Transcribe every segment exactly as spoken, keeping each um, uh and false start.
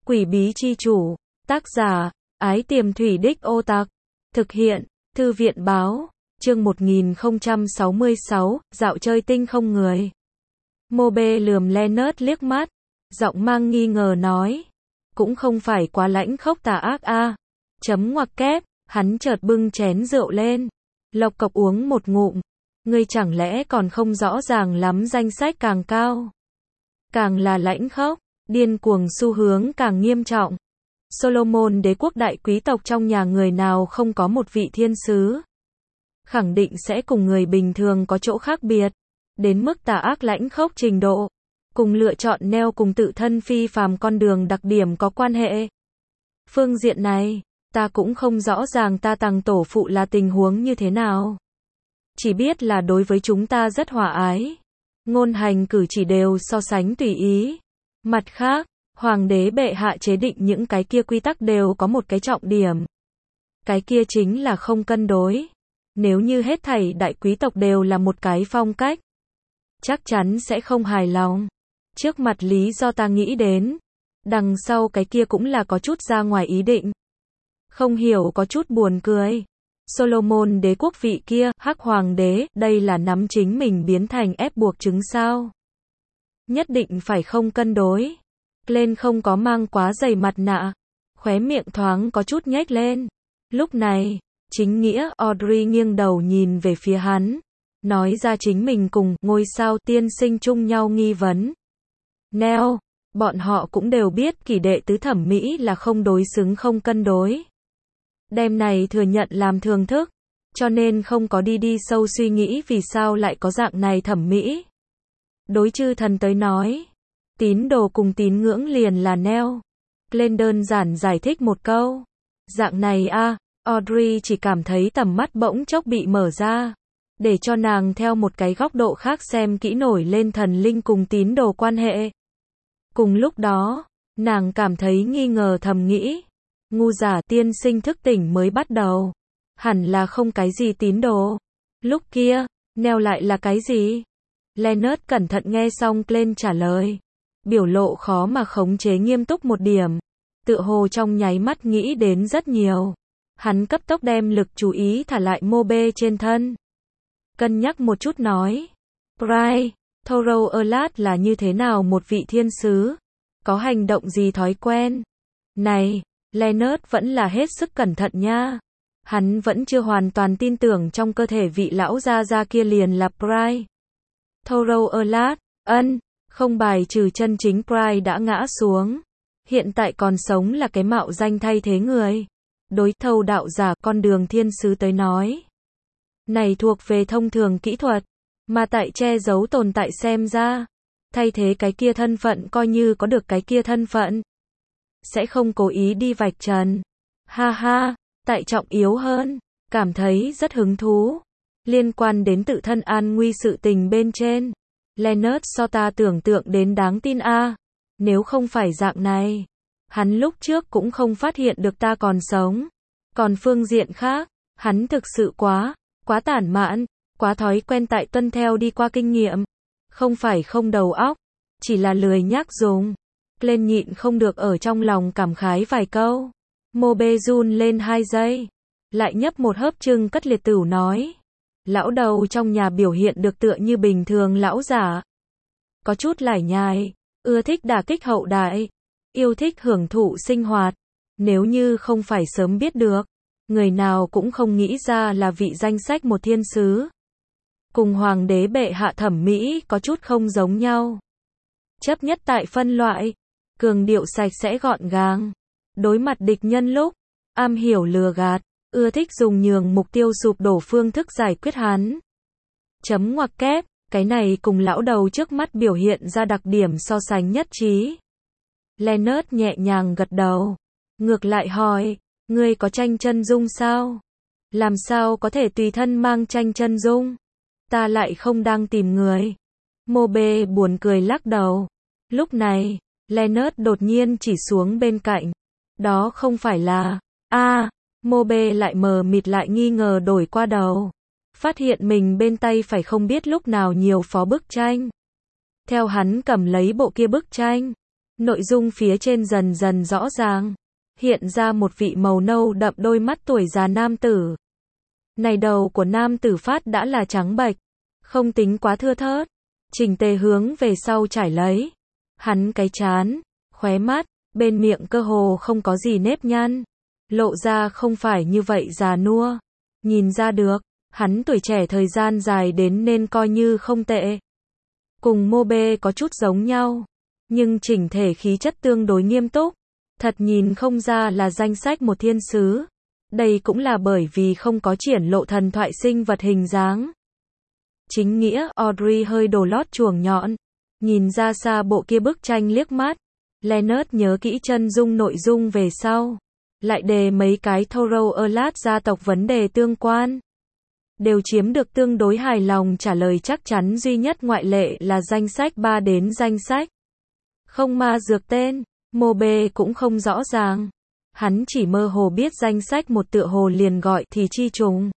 Quỷ bí chi chủ. Tác giả, Ái Tiềm Thủy Đích Ô Tặc. Thực hiện, Thư viện báo. Chương một nghìn không trăm sáu mươi sáu, dạo chơi tinh không người. Mobe lườm Leonard liếc mắt, giọng mang nghi ngờ nói. Cũng không phải quá lãnh khốc tà ác a. Chấm ngoặc kép, hắn chợt bưng chén rượu lên. Lộc cộc uống một ngụm. Ngươi chẳng lẽ còn không rõ ràng lắm, danh sách càng cao, càng là lãnh khốc, điên cuồng xu hướng càng nghiêm trọng. Solomon đế quốc đại quý tộc trong nhà người nào không có một vị thiên sứ. Khẳng định sẽ cùng người bình thường có chỗ khác biệt. Đến mức tà ác lãnh khốc trình độ. Cùng lựa chọn neo cùng tự thân phi phàm con đường đặc điểm có quan hệ. Phương diện này, ta cũng không rõ ràng ta tàng tổ phụ là tình huống như thế nào. Chỉ biết là đối với chúng ta rất hòa ái. Ngôn hành cử chỉ đều so sánh tùy ý. Mặt khác, hoàng đế bệ hạ chế định những cái kia quy tắc đều có một cái trọng điểm. Cái kia chính là không cân đối. Nếu như hết thảy đại quý tộc đều là một cái phong cách, chắc chắn sẽ không hài lòng. Trước mặt lý do ta nghĩ đến, đằng sau cái kia cũng là có chút ra ngoài ý định. Không hiểu có chút buồn cười. Solomon đế quốc vị kia, hắc hoàng đế, đây là nắm chính mình biến thành ép buộc chứng sao? Nhất định phải không cân đối. Lên không có mang quá dày mặt nạ, khóe miệng thoáng có chút nhếch lên. Lúc này, chính nghĩa Audrey nghiêng đầu nhìn về phía hắn, nói ra chính mình cùng ngôi sao tiên sinh chung nhau nghi vấn. Neo, bọn họ cũng đều biết kỷ đệ tứ thẩm mỹ là không đối xứng không cân đối. Đem này thừa nhận làm thường thức, cho nên không có đi đi sâu suy nghĩ vì sao lại có dạng này thẩm mỹ. Đối chư thần tới nói, tín đồ cùng tín ngưỡng liền là neo. Lên đơn giản giải thích một câu. Dạng này a, à, Audrey chỉ cảm thấy tầm mắt bỗng chốc bị mở ra. Để cho nàng theo một cái góc độ khác xem kỹ nổi lên thần linh cùng tín đồ quan hệ. Cùng lúc đó, nàng cảm thấy nghi ngờ thầm nghĩ. Ngu giả tiên sinh thức tỉnh mới bắt đầu. Hẳn là không cái gì tín đồ. Lúc kia, neo lại là cái gì? Leonard cẩn thận nghe xong lên trả lời. Biểu lộ khó mà khống chế nghiêm túc một điểm. Tựa hồ trong nháy mắt nghĩ đến rất nhiều. Hắn cấp tốc đem lực chú ý thả lại Mobe trên thân. Cân nhắc một chút nói. Bryce, Thorough Erlat là như thế nào một vị thiên sứ? Có hành động gì thói quen? Này, Leonard vẫn là hết sức cẩn thận nha. Hắn vẫn chưa hoàn toàn tin tưởng trong cơ thể vị lão gia gia kia liền là Bryce. Thorough Erlat, ân, không bài trừ chân chính Bryce đã ngã xuống. Hiện tại còn sống là cái mạo danh thay thế người. Đối thâu đạo giả con đường thiên sứ tới nói. Này thuộc về thông thường kỹ thuật, mà tại che giấu tồn tại xem ra. Thay thế cái kia thân phận coi như có được cái kia thân phận. Sẽ không cố ý đi vạch trần. Ha ha, tại trọng yếu hơn, cảm thấy rất hứng thú. Liên quan đến tự thân an nguy sự tình bên trên. Leonard so ta tưởng tượng đến đáng tin a. À. Nếu không phải dạng này, hắn lúc trước cũng không phát hiện được ta còn sống. Còn phương diện khác, hắn thực sự quá, quá tản mạn, quá thói quen tại tuân theo đi qua kinh nghiệm. Không phải không đầu óc, chỉ là lười nhác dùng. Lên nhịn không được ở trong lòng cảm khái vài câu. Mobe run lên hai giây. Lại nhấp một hớp trưng cất liệt tửu nói. Lão đầu trong nhà biểu hiện được tựa như bình thường lão giả. Có chút lải nhải, ưa thích đả kích hậu đại, yêu thích hưởng thụ sinh hoạt. Nếu như không phải sớm biết được, người nào cũng không nghĩ ra là vị danh sách một thiên sứ. Cùng hoàng đế bệ hạ thẩm mỹ có chút không giống nhau. Chấp nhất tại phân loại, cường điệu sạch sẽ gọn gàng. Đối mặt địch nhân lúc, am hiểu lừa gạt, ưa thích dùng nhường mục tiêu sụp đổ phương thức giải quyết hắn. Chấm ngoặc kép, cái này cùng lão đầu trước mắt biểu hiện ra đặc điểm so sánh nhất trí. Leonard nhẹ nhàng gật đầu. Ngược lại hỏi, ngươi có tranh chân dung sao? Làm sao có thể tùy thân mang tranh chân dung? Ta lại không đang tìm người. Mobe buồn cười lắc đầu. Lúc này, Leonard đột nhiên chỉ xuống bên cạnh. Đó không phải là... a à, Mobe lại mờ mịt lại nghi ngờ đổi qua đầu. Phát hiện mình bên tay phải không biết lúc nào nhiều phó bức tranh. Theo hắn cầm lấy bộ kia bức tranh. Nội dung phía trên dần dần rõ ràng. Hiện ra một vị màu nâu đậm đôi mắt tuổi già nam tử. Này đầu của nam tử phát đã là trắng bệch, không tính quá thưa thớt, chỉnh tề hướng về sau trải lấy. Hắn cái trán, khóe mắt, bên miệng cơ hồ không có gì nếp nhăn, lộ ra không phải như vậy già nua. Nhìn ra được, hắn tuổi trẻ thời gian dài đến nên coi như không tệ. Cùng Mobe có chút giống nhau, nhưng chỉnh thể khí chất tương đối nghiêm túc, thật nhìn không ra là danh sách một thiên sứ. Đây cũng là bởi vì không có triển lộ thần thoại sinh vật hình dáng. Chính nghĩa, Audrey hơi đổ lót chuồng nhọn, nhìn ra xa bộ kia bức tranh liếc mắt. Leonard nhớ kỹ chân dung nội dung về sau, lại đề mấy cái Thorough Alert gia tộc vấn đề tương quan. Đều chiếm được tương đối hài lòng trả lời, chắc chắn duy nhất ngoại lệ là danh sách ba đến danh sách không ma dược tên, Mobe cũng không rõ ràng. Hắn chỉ mơ hồ biết danh sách một tựa hồ liền gọi thì chi trùng.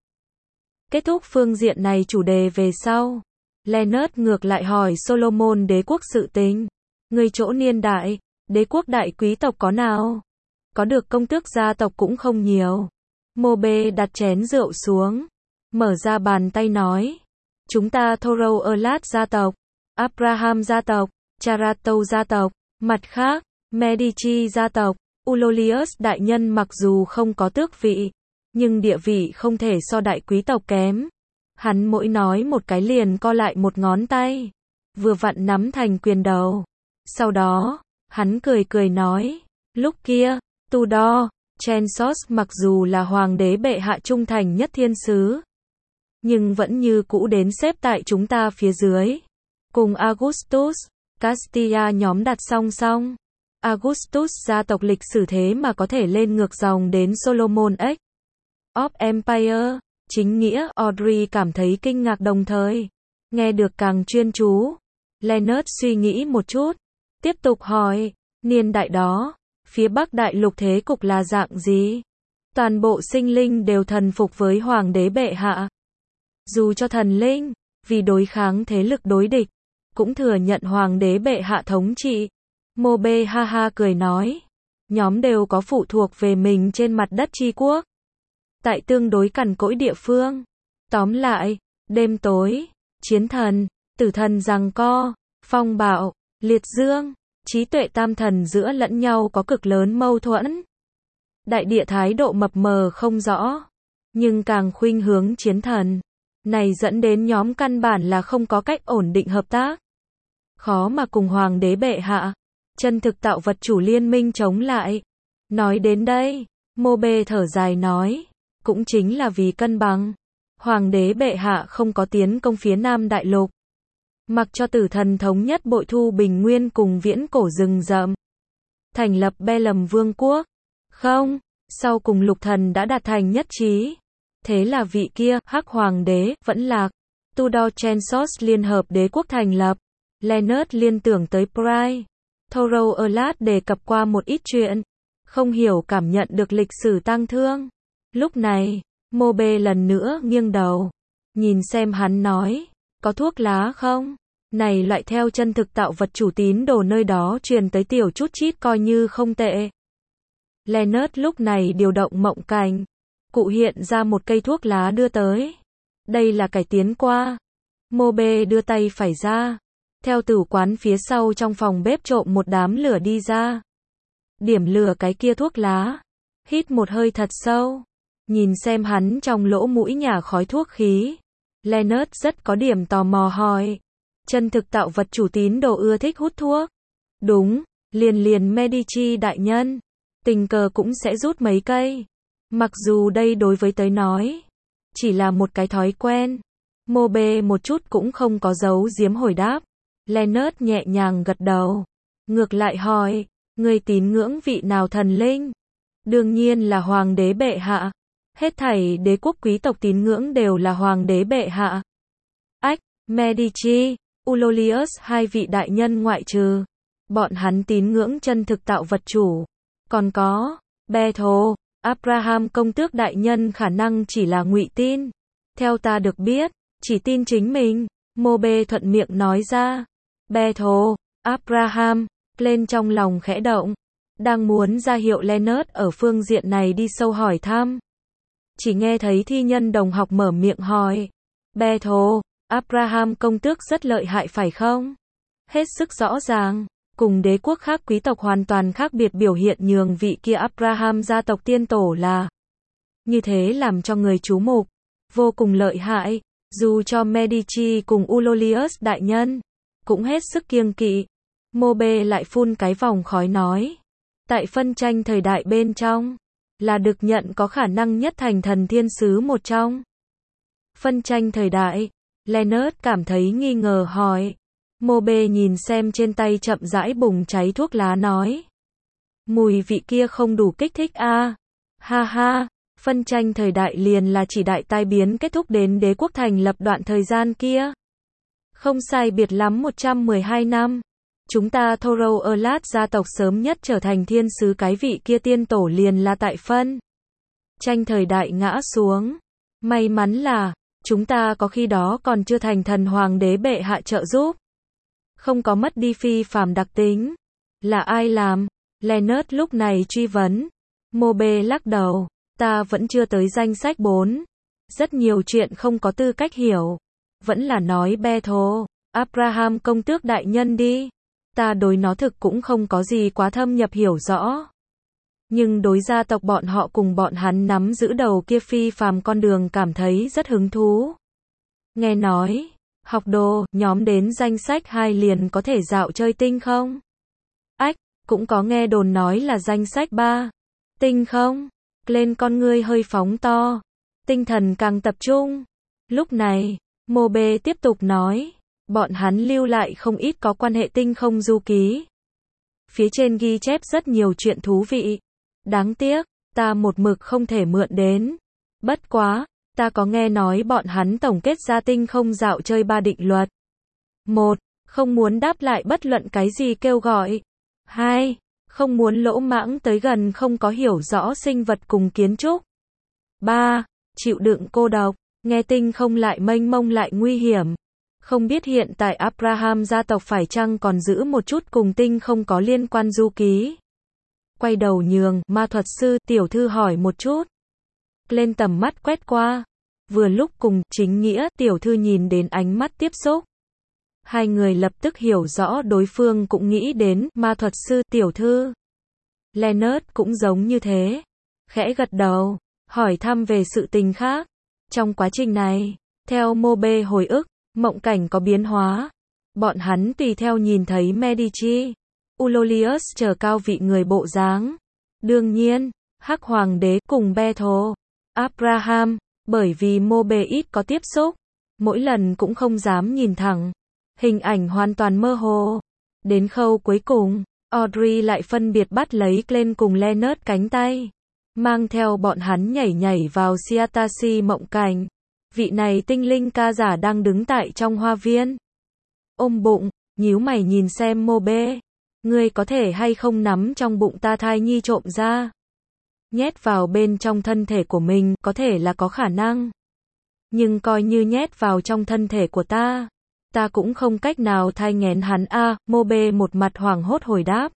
Kết thúc phương diện này chủ đề về sau, Leonard ngược lại hỏi Solomon đế quốc sự tình. Người chỗ niên đại, đế quốc đại quý tộc có nào? Có được công tước gia tộc cũng không nhiều. Mobe đặt chén rượu xuống, mở ra bàn tay nói. Chúng ta Thorough Alert gia tộc, Abraham gia tộc, Charato gia tộc, mặt khác, Medici gia tộc, Ulolius đại nhân mặc dù không có tước vị, nhưng địa vị không thể so đại quý tộc kém. Hắn mỗi nói một cái liền co lại một ngón tay, vừa vặn nắm thành quyền đầu. Sau đó, hắn cười cười nói, lúc kia, Tudor, Chansos mặc dù là hoàng đế bệ hạ trung thành nhất thiên sứ, nhưng vẫn như cũ đến xếp tại chúng ta phía dưới. Cùng Augustus, Castilla nhóm đặt song song. Augustus gia tộc lịch sử thế mà có thể lên ngược dòng đến Solomon X of Empire. Chính nghĩa, Audrey cảm thấy kinh ngạc đồng thời nghe được càng chuyên chú. Leonard suy nghĩ một chút, tiếp tục hỏi, niên đại đó, phía Bắc đại lục thế cục là dạng gì? Toàn bộ sinh linh đều thần phục với hoàng đế bệ hạ. Dù cho thần linh, vì đối kháng thế lực đối địch, cũng thừa nhận hoàng đế bệ hạ thống trị. Mobe ha ha cười nói, nhóm đều có phụ thuộc về mình trên mặt đất tri quốc, tại tương đối cằn cỗi địa phương. Tóm lại, đêm tối, chiến thần, tử thần giằng co, phong bạo, liệt dương, trí tuệ tam thần giữa lẫn nhau có cực lớn mâu thuẫn. Đại địa thái độ mập mờ không rõ, nhưng càng khuynh hướng chiến thần. Này dẫn đến nhóm căn bản là không có cách ổn định hợp tác. Khó mà cùng hoàng đế bệ hạ, chân thực tạo vật chủ liên minh chống lại. Nói đến đây, Mobe thở dài nói, cũng chính là vì cân bằng. Hoàng đế bệ hạ không có tiến công phía Nam đại lục, mặc cho tử thần thống nhất bội thu bình nguyên cùng viễn cổ rừng rậm, thành lập Belem vương quốc. Không, sau cùng lục thần đã đạt thành nhất trí. Thế là vị kia, hắc hoàng đế, vẫn lạc. Tudor Chansos liên hợp đế quốc thành lập. Leonard liên tưởng tới Pride. Thorough Alert đề cập qua một ít chuyện, không hiểu cảm nhận được lịch sử tang thương. Lúc này, Mobe lần nữa nghiêng đầu, nhìn xem hắn nói, có thuốc lá không? Này loại theo chân thực tạo vật chủ tín đồ nơi đó truyền tới tiểu chút chít coi như không tệ. Leonard lúc này điều động mộng cảnh, cụ hiện ra một cây thuốc lá đưa tới. Đây là cải tiến qua. Mobe đưa tay phải ra, theo tử quán phía sau trong phòng bếp trộm một đám lửa đi ra. Điểm lửa cái kia thuốc lá, hít một hơi thật sâu, nhìn xem hắn trong lỗ mũi nhả khói thuốc khí. Leonard rất có điểm tò mò hỏi, chân thực tạo vật chủ tín đồ ưa thích hút thuốc? Đúng, liền liền Medici đại nhân, tình cờ cũng sẽ rút mấy cây. Mặc dù đây đối với tới nói, chỉ là một cái thói quen. Mobe một chút cũng không có giấu giếm hồi đáp. Leonard nhẹ nhàng gật đầu, ngược lại hỏi, người tín ngưỡng vị nào thần linh? Đương nhiên là hoàng đế bệ hạ. Hết thảy đế quốc quý tộc tín ngưỡng đều là hoàng đế bệ hạ. Ách, Medici, Ulolius hai vị đại nhân ngoại trừ. Bọn hắn tín ngưỡng chân thực tạo vật chủ. Còn có, Bethel, Abraham công tước đại nhân khả năng chỉ là ngụy tin. Theo ta được biết, chỉ tin chính mình. Mobe thuận miệng nói ra. Bethel, Abraham, Glenn trong lòng khẽ động. Đang muốn ra hiệu Leonard ở phương diện này đi sâu hỏi thăm. Chỉ nghe thấy thi nhân đồng học mở miệng hỏi. Bethel, Abraham công tước rất lợi hại phải không? Hết sức rõ ràng. Cùng đế quốc khác quý tộc hoàn toàn khác biệt biểu hiện nhường vị kia Abraham gia tộc tiên tổ là. Như thế làm cho người chú mục. Vô cùng lợi hại. Dù cho Medici cùng Ulolius đại nhân. Cũng hết sức kiêng kỵ. Mobe lại phun cái vòng khói nói. Tại phân tranh thời đại bên trong. Là được nhận có khả năng nhất thành thần thiên sứ một trong. Phân tranh thời đại. Leonard cảm thấy nghi ngờ hỏi. Mobe nhìn xem trên tay chậm rãi bùng cháy thuốc lá nói. Mùi vị kia không đủ kích thích a à? Ha ha, phân tranh thời đại liền là chỉ đại tai biến kết thúc đến đế quốc thành lập đoạn thời gian kia. Không sai biệt lắm một trăm mười hai năm. Chúng ta Thorough Erlat gia tộc sớm nhất trở thành thiên sứ cái vị kia tiên tổ liền là tại phân tranh thời đại ngã xuống. May mắn là, chúng ta có khi đó còn chưa thành thần hoàng đế bệ hạ trợ giúp. Không có mất đi phi phàm đặc tính. Là ai làm? Leonard lúc này truy vấn. Mobe lắc đầu. Ta vẫn chưa tới danh sách bốn. Rất nhiều chuyện không có tư cách hiểu. Vẫn là nói Bethel, Abraham công tước đại nhân đi. Ta đối nó thực cũng không có gì quá thâm nhập hiểu rõ. Nhưng đối gia tộc bọn họ cùng bọn hắn nắm giữ đầu kia phi phàm con đường cảm thấy rất hứng thú. Nghe nói, học đồ, nhóm đến danh sách hai liền có thể dạo chơi tinh không? Ách, cũng có nghe đồn nói là danh sách ba. Tinh không? Lên con ngươi hơi phóng to. Tinh thần càng tập trung. Lúc này, Mobe tiếp tục nói. Bọn hắn lưu lại không ít có quan hệ tinh không du ký. Phía trên ghi chép rất nhiều chuyện thú vị. Đáng tiếc, ta một mực không thể mượn đến. Bất quá, ta có nghe nói bọn hắn tổng kết ra tinh không dạo chơi ba định luật. Một, không muốn đáp lại bất luận cái gì kêu gọi. Hai, không muốn lỗ mãng tới gần không có hiểu rõ sinh vật cùng kiến trúc. Ba, chịu đựng cô độc, nghe tinh không lại mênh mông lại nguy hiểm. Không biết hiện tại Abraham gia tộc phải chăng còn giữ một chút cùng tinh không có liên quan du ký. Quay đầu nhường, ma thuật sư, tiểu thư hỏi một chút. Lên tầm mắt quét qua. Vừa lúc cùng, chính nghĩa, tiểu thư nhìn đến ánh mắt tiếp xúc. Hai người lập tức hiểu rõ đối phương cũng nghĩ đến, ma thuật sư, tiểu thư. Leonard cũng giống như thế. Khẽ gật đầu, hỏi thăm về sự tình khác. Trong quá trình này, theo Mobe hồi ức, mộng cảnh có biến hóa. Bọn hắn tùy theo nhìn thấy Medici, Ulolius chờ cao vị người bộ dáng. Đương nhiên, Hắc Hoàng đế cùng Bethel, Abraham, bởi vì Mobe ít có tiếp xúc, mỗi lần cũng không dám nhìn thẳng. Hình ảnh hoàn toàn mơ hồ. Đến khâu cuối cùng, Audrey lại phân biệt bắt lấy Glenn cùng Leonard cánh tay. Mang theo bọn hắn nhảy nhảy vào Siatasi mộng cảnh. Vị này tinh linh ca giả đang đứng tại trong hoa viên. Ôm bụng, nhíu mày nhìn xem Mobe. Ngươi có thể hay không nắm trong bụng ta thai nhi trộm ra. Nhét vào bên trong thân thể của mình, có thể là có khả năng. Nhưng coi như nhét vào trong thân thể của ta. Ta cũng không cách nào thai nghén hắn a à, Mobe một mặt hoảng hốt hồi đáp.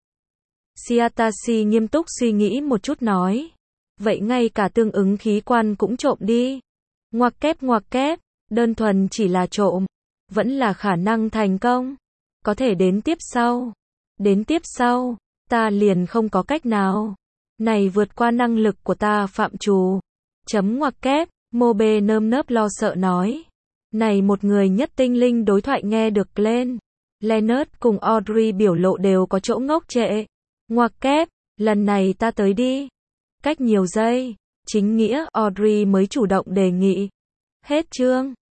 Siatasi nghiêm túc suy nghĩ một chút nói. Vậy ngay cả tương ứng khí quan cũng trộm đi. Ngoặc kép ngoặc kép, đơn thuần chỉ là trộm. Vẫn là khả năng thành công. Có thể đến tiếp sau. Đến tiếp sau, ta liền không có cách nào. Này vượt qua năng lực của ta phạm trù. Chấm ngoặc kép, Mobe nơm nớp lo sợ nói. Này một người nhất tinh linh đối thoại nghe được lên. Leonard cùng Audrey biểu lộ đều có chỗ ngốc trệ. Ngoặc kép, lần này ta tới đi. Cách nhiều giây, chính nghĩa Audrey mới chủ động đề nghị. Hết chương.